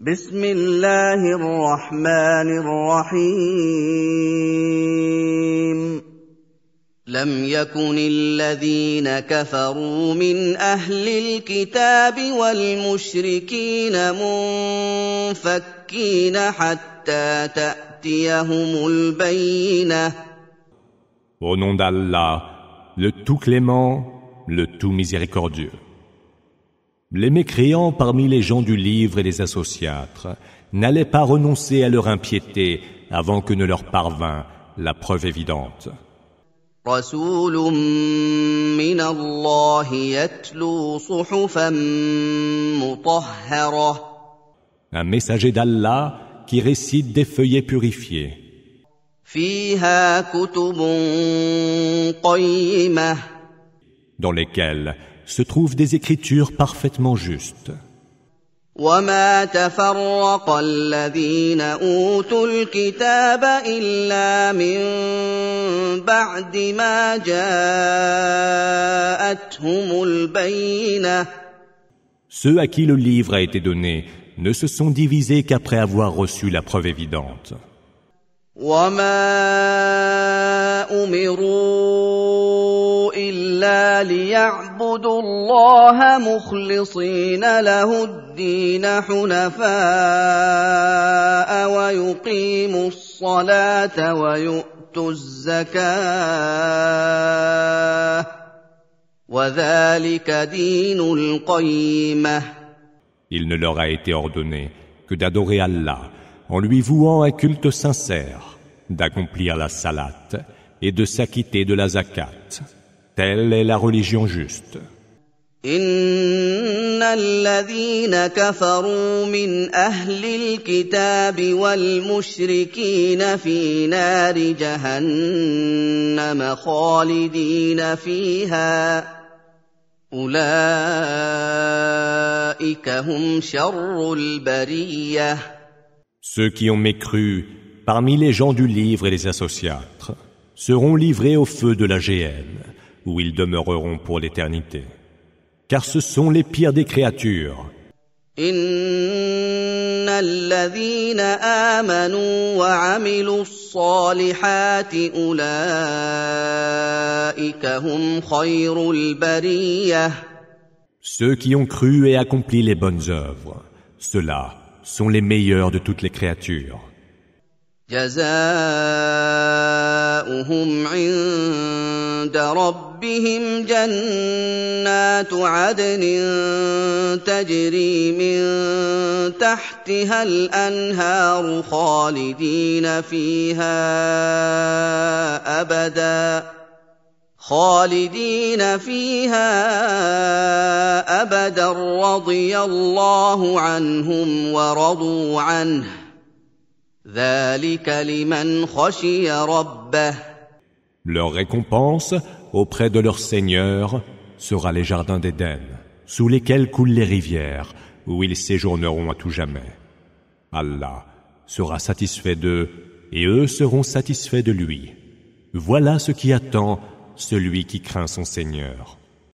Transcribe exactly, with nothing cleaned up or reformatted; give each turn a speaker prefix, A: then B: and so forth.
A: بسم الله الرحمن الرحيم لم يكن الذين كفروا من أهل الكتاب والمشركين منفكين حتى تأتيهم البينة.
B: Au nom d'Allah, le tout clément, le tout miséricordieux. Les mécréants parmi les gens du livre et les associatres n'allaient pas renoncer à leur impiété avant que ne leur parvint la preuve évidente.
A: رسول من الله يتلو صحفا مطهرة.
B: Un messager d'Allah qui récite des feuillets purifiés.
A: فيها كتب قيمة.
B: Dans lesquels se trouvent des écritures parfaitement justes.
A: وما تفرق الذين أوتوا الكتاب إلا من بعد ما جاءتهم البينة.
B: Ceux à qui le livre a été donné ne se sont divisés qu'après avoir reçu la preuve évidente.
A: وما أمروا إلا ليعبدوا الله مخلصين له الدين حنفاء ويقيموا الصلاة ويؤتوا الزكاة وذلك دين القيمة.
B: Il ne leur a été ordonné que d'adorer Allah en lui vouant un culte sincère, d'accomplir la salat et de s'acquitter de la zakat. Telle est la religion juste.
A: إن الذين كفروا من أهل الكتاب والمشركين في نار جهنم خالدين فيها أولئك هم شر البرية.
B: Ceux qui ont mécru parmi les gens du livre et les associatres seront livrés au feu de la géhenne, où ils demeureront pour l'éternité. Car ce sont les pires des créatures.
A: إن الذين آمنوا وعملوا الصالحات أولئك هم خير البرية.
B: Ceux qui ont cru et accompli les bonnes œuvres, ceux-là sont les meilleurs de toutes les créatures.
A: جزاؤهم عند ربهم جنات عدن تجري من تحتها الأنهار خالدين فيها أبدا خالدين فيها أبدا رضي الله عنهم ورضوا عنه ذلك لمن خشي ربه.
B: Leur récompense auprès de leur Seigneur sera les jardins d'Éden, sous lesquels coulent les rivières, où ils séjourneront à tout jamais. Allah sera satisfait d'eux, et eux seront satisfaits de lui. Voilà ce qui attend celui qui craint son Seigneur.